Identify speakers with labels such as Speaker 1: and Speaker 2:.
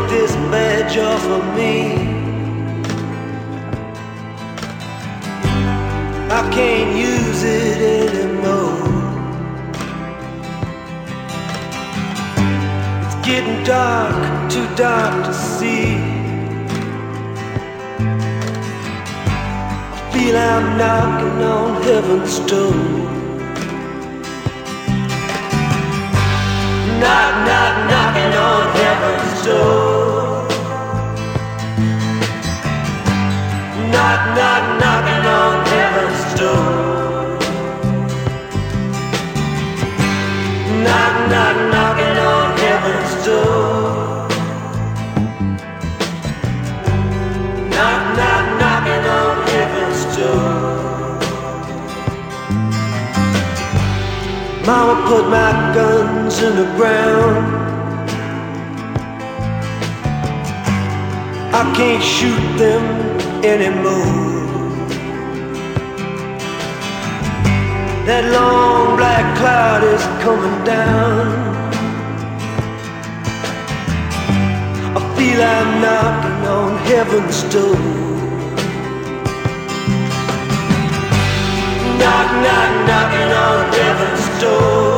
Speaker 1: this badge off of me. I can't use it anymore. It's getting dark, too dark to see. I feel I'm knocking on heaven's door. Knock, knock, knocking on heaven's door. Knock, knock, knocking on heaven's door. Knock, knock, knocking on heaven's door. Knock, knock, knocking on heaven's door. Mama put my guns in the ground. I can't shoot them anymore. That long black cloud is coming down. I feel I'm knocking on heaven's door. Knock, knock, knocking on heaven's door.